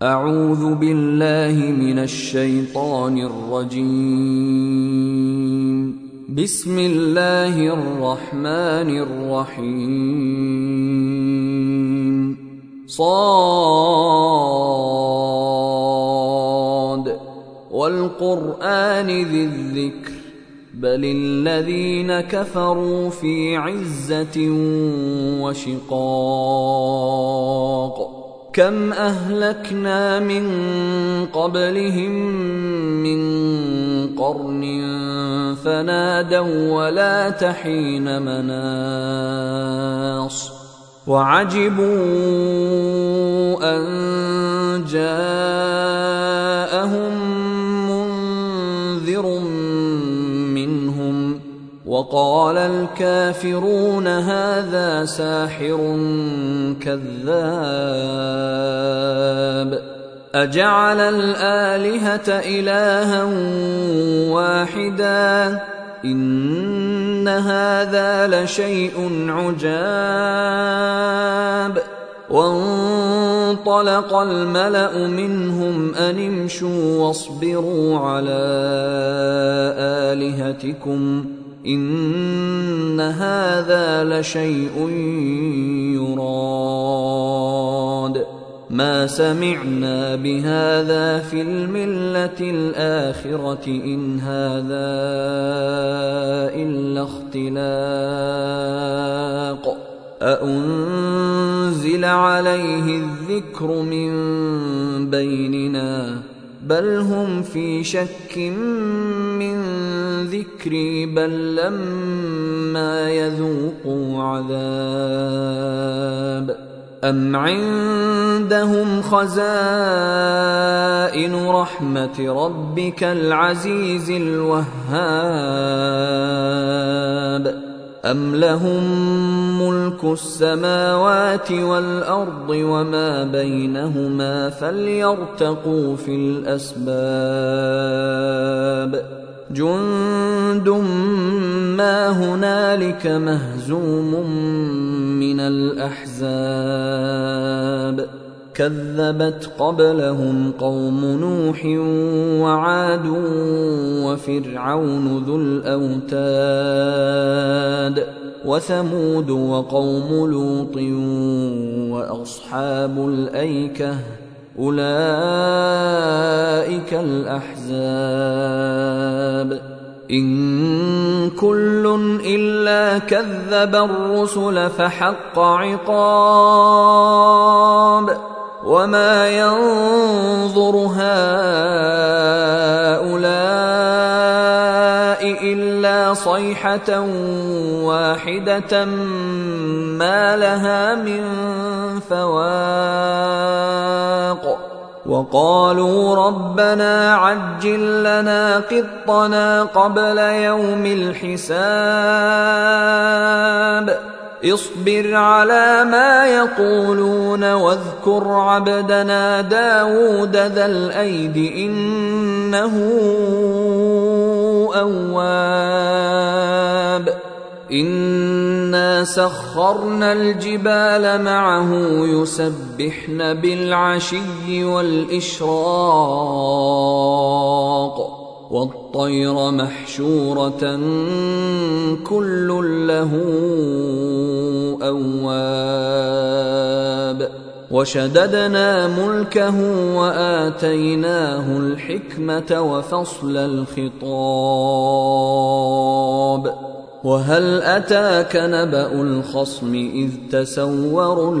أعوذ بالله من الشيطان الرجيم. بسم الله الرحمن الرحيم. صاد والقرآن ذي الذكر بل الذين كفروا في عزة وشقاق. كم أهلكنا من قبلهم من قرن فنادوا ولا تحين مناص. وعجبوا أن جاءهم منذر منهم وقال الكافرون هذا ساحر كذاب. أجعل الآلهة إلها واحدا إن هذا لشيء عجاب. وانطلق الملأ منهم أن امشوا واصبروا على آلهتكم إن هذا لشيء يراد. ما سمعنا بهذا في الملة الآخرة إن هذا إلا اختلاق. أأنزل عليه الذكر من بيننا بل هم في شك من ذكري بل لما يذوقوا عذاب. أم عندهم خزائن رحمة ربك العزيز الوهاب. أم لهم ملك السماوات والأرض وما بينهما فليرتقوا في الأسباب. جند ما هنالك مهزوم من الأحزاب. كذبت قبلهم قوم نوح وعاد وفرعون ذو الأوتاد وثمود وقوم لوط وأصحاب الأيكة أولئك الأحزاب. إن كل إلا كذب الرسل فحق عقاب. وما ينظر هؤلاء إلا صيحة واحدة ما لها من فواق. وقالوا ربنا عجل لنا قطنا قبل يوم الحساب. اصبر على ما يقولون واذكر عبدنا داود ذا الأيد إنه أواب. إنا سخرنا الجبال معه يسبحن بالعشي والإشراق والطير محشورة كل له أواب. وشددنا ملكه وآتيناه الحكمة وفصل الخطاب. وهل أتاك نبأ الخصم إذ تسوروا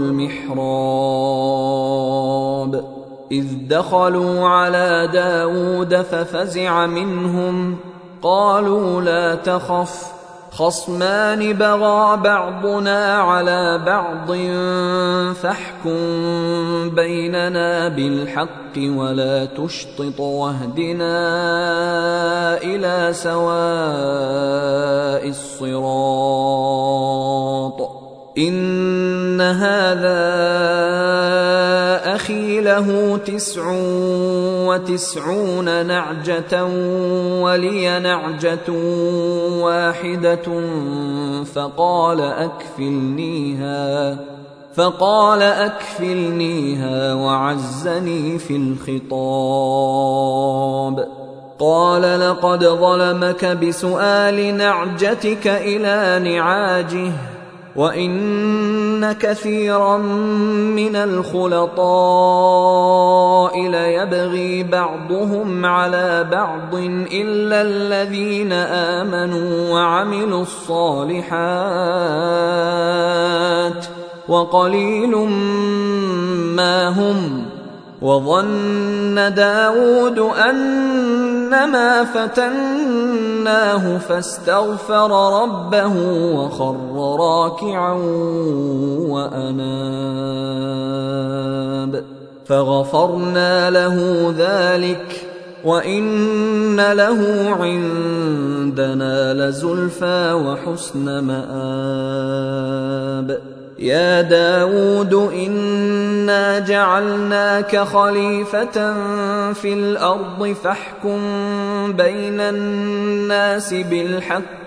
المحراب إذ دخلوا على داود ففزع منهم قالوا لا تخف خصمان بغى بعضنا على بعض فاحكم بيننا بالحق ولا تشطط واهدنا إلى سواء الصراط. إن هذا أخي له 99 نعجة ولي نعجة واحدة فقال فقال أكفلنيها وعزني في الخطاب. قال لقد ظلمك بسؤال نعجتك إلى نعاجه وإن كثيرا من الخلطاء ليبغي بعضهم على بعض إلا الذين آمنوا وعملوا الصالحات وقليل ما هم. وظن داود أنما فتناه فاستغفر ربه وخر راكعا وأناب فغفرنا له ذلك وإن له عندنا لزلفى وحسن مآب. يا داود إنا جعلناك خليفة في الأرض فاحكم بين الناس بالحق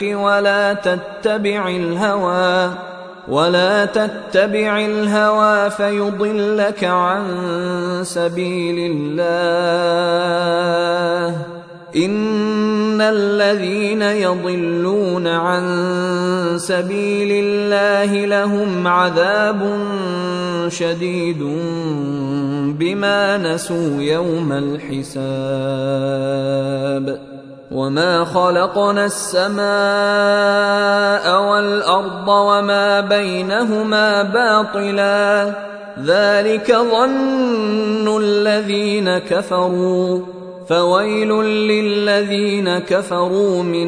ولا تتبع الهوى فيضلك عن سبيل الله. إن الذين يضلون عن سبيل الله لهم عذاب شديد بما نسوا يوم الحساب. وما خلقنا السماء والأرض وما بينهما باطلا ذلك ظن الذين كفروا فويل للذين كفروا من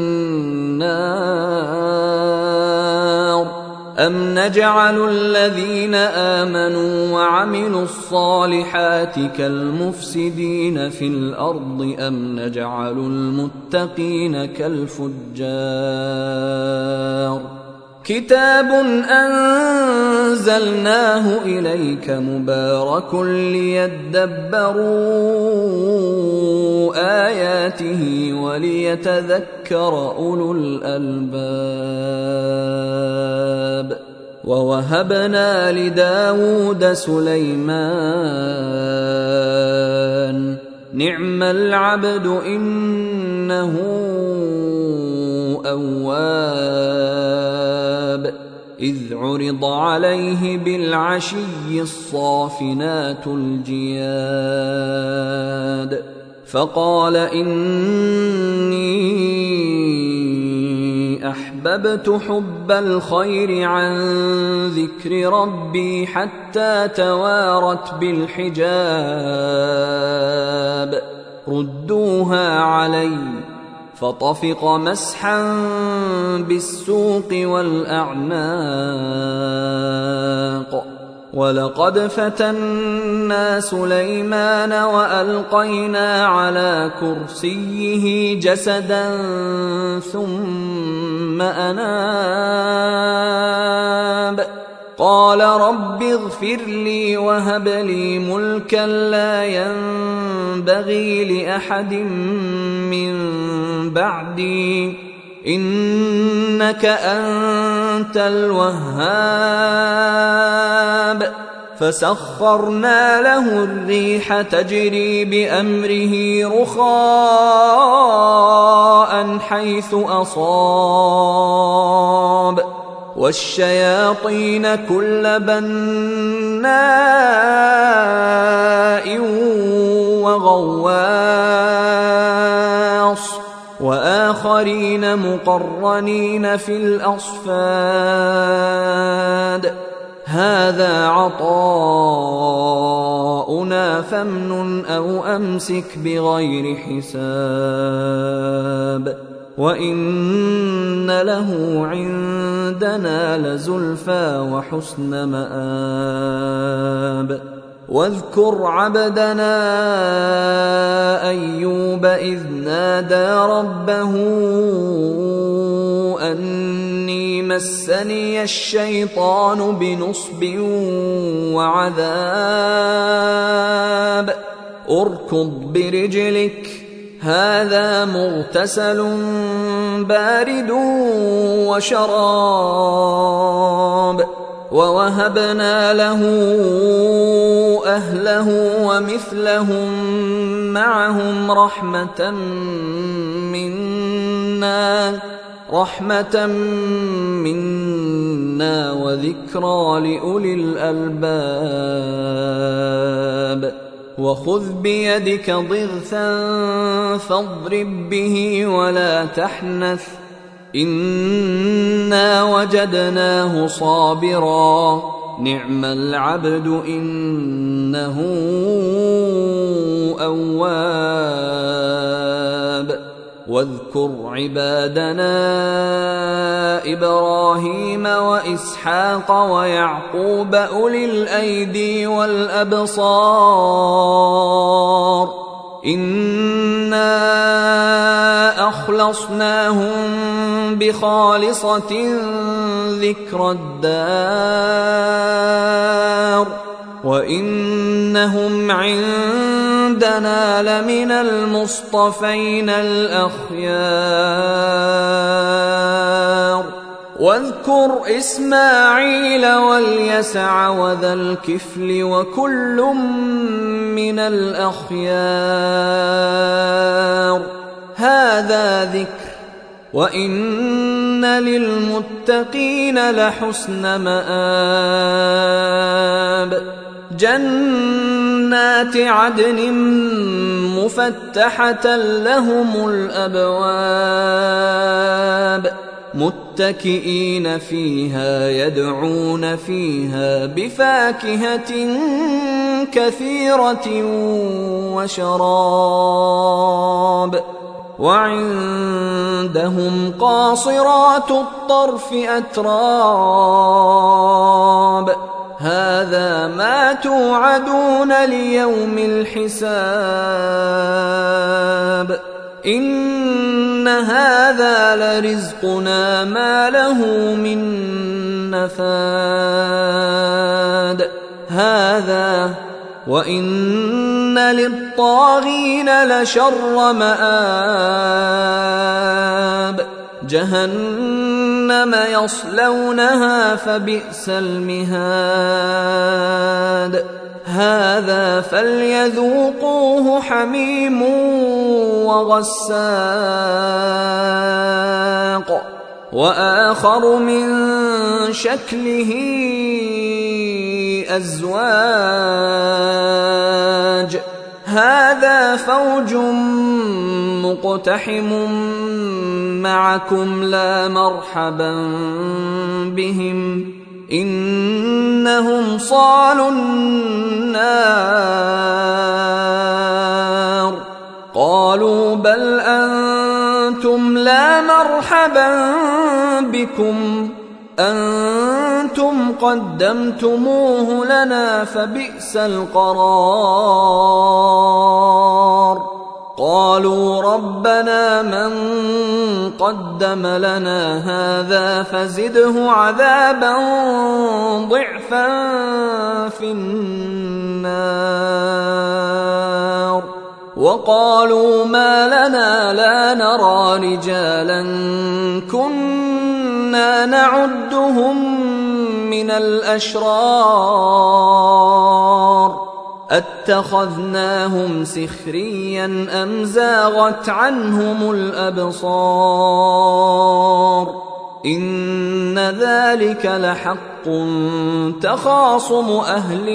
النار. أم نجعل الذين آمنوا وعملوا الصالحات كالمفسدين في الأرض أم نجعل المتقين كالفجار. كتاب أنزلناه إليك مبارك ليدبروا آياته وليتذكر أولو الألباب. ووهبنا لداود سليمان نعم العبد إنه أواب. إذ عرض عليه بالعشي الصافنات الجياد فقال إني أحببت حب الخير عن ذكر ربي حتى توارت بالحجاب ردوها علي فطفق مسحا بالسوق والأعناق. ولقد فتنا سليمان وألقينا على كرسيه جسدا ثم أناب قال رب اغفر لي وهب لي ملكا لا ينبغي لأحد من بعدي إنك أنت الوهاب. فسخرنا له الريح تجري بأمره رخاء حيث أصاب والشياطين كل بناء وغواص وآخرين مقرنين في الأصفاد. هذا عطاؤنا فامنن أو أمسك بغير حساب وإن له عندنا لزلفى وحسن مآب. واذكر عبدنا أيوب إذ نادى ربه أني مسني الشيطان بنصب وعذاب اركض برجلك هذا مغتسل بارد وشراب ووهبنا له أهله ومثلهم معهم رحمة منا وذكرى لأولي الألباب. وخذ بيدك ضغثا فاضرب به ولا تحنث إنا وجدناه صابرا نعم العبد إنه أواب. واذكر عبادنا إبراهيم وإسحاق ويعقوب أولي الأيدي والأبصار إنا أخلصناهم بخالصة ذكر الدار وإنهم عندنا لمن المصطفين الأخيار. واذكر إسماعيل واليسع وذا الكفل وكل من الأخيار هذا ذكر وإن للمتقين لحسن مآب. جنات عدن مفتحة لهم الأبواب متكئين فيها يدعون فيها بفاكهة كثيرة وشراب وعندهم قاصرات الطرف أتراب هذا ما توعدون ليوم الحساب إن هذا لرزقنا ما له من نفاد. هذا وإن للطاغين لشر مآب جهنم يصلونها فبئس المهاد. هذا فليذوقوه حميم وغساق وآخر من شكله أزواج هذا فوج مقتحم معكم لا مرحبا بهم إنهم صالوا النار. قالوا بل أنتم لا مرحبا بكم أنتم قدمتموه لنا فبئس القرار. قالوا ربنا من قدم لنا هذا فزده عذابا ضعفا في النار. وقالوا ما لنا لا نرى رجالا كنا نعدهم من الأشرار أتخذناهم سخريا أم زاغت عنهم الأبصار إن ذلك لحق تخاصم أهل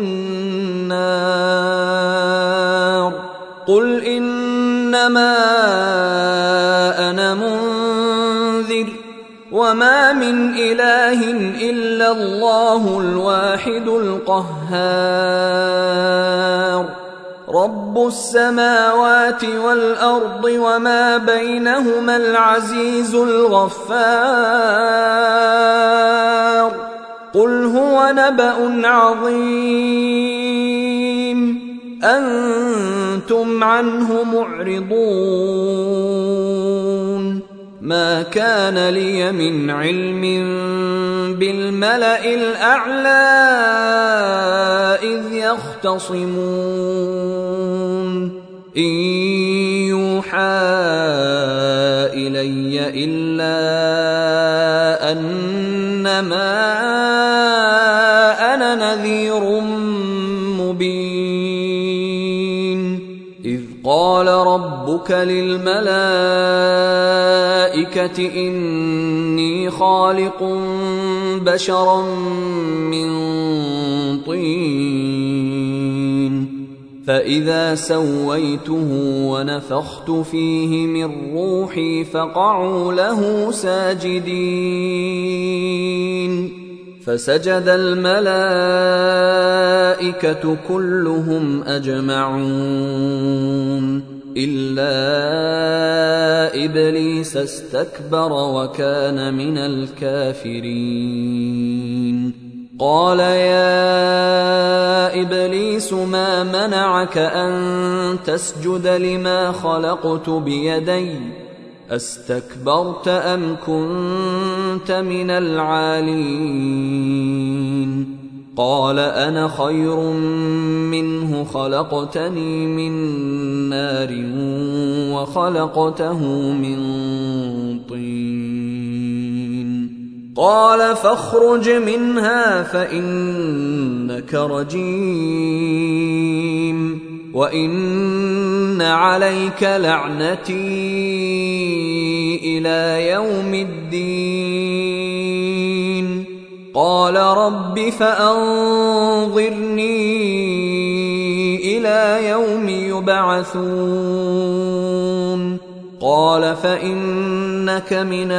النار. قل إنما أنا منذر وما من إله إلا الله الواحد القهار رب السماوات والأرض وما بينهما العزيز الغفار. قل هو نبأ عظيم أنتم عنه معرضون. ما كان لي من علم بالملأ الأعلى إذ يختصمون إن يوحى إلي إلا أنما إذ قال ربك للملائكة إني خالق بشرا من طين فإذا سويته ونفخت فيه من روحي فقعوا له ساجدين فسجد الملائكة كلهم أجمعون إلا إبليس استكبر وكان من الكافرين قال يا إبليس ما منعك أن تسجد لما خلقت بيدي أستكبرت أم كنت من العالين قال أنا خير منه خلقتني من نار وخلقته من طين قال فاخرج منها فإنك رجيم وإن عليك لعنتي إلى يوم الدين قال رب فأنظرني إلى يوم يبعثون قال فإنك من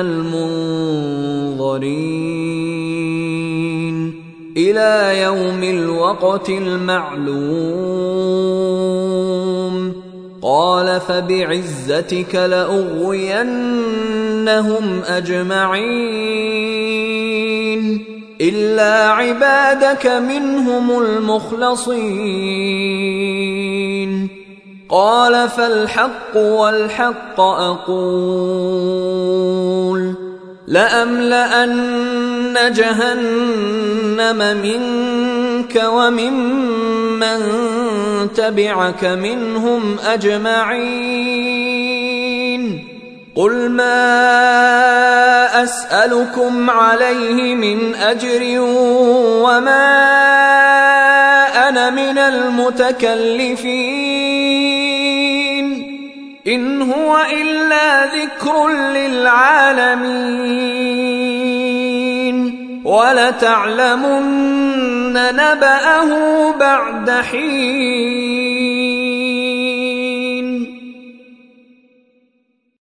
المنظرين إلى يوم الوقت المعلوم قال فبعزتك لأغوينهم أجمعين إلا عبادك منهم المخلصين قال فالحق والحق أقول لأملأن جهنم منك وممن تبعك منهم أجمعين قل ما أسألكم عليه من أجر وما أنا من المتكلفين إن هو إلا ذكر للعالمين ولتعلمن نبأه بعد حين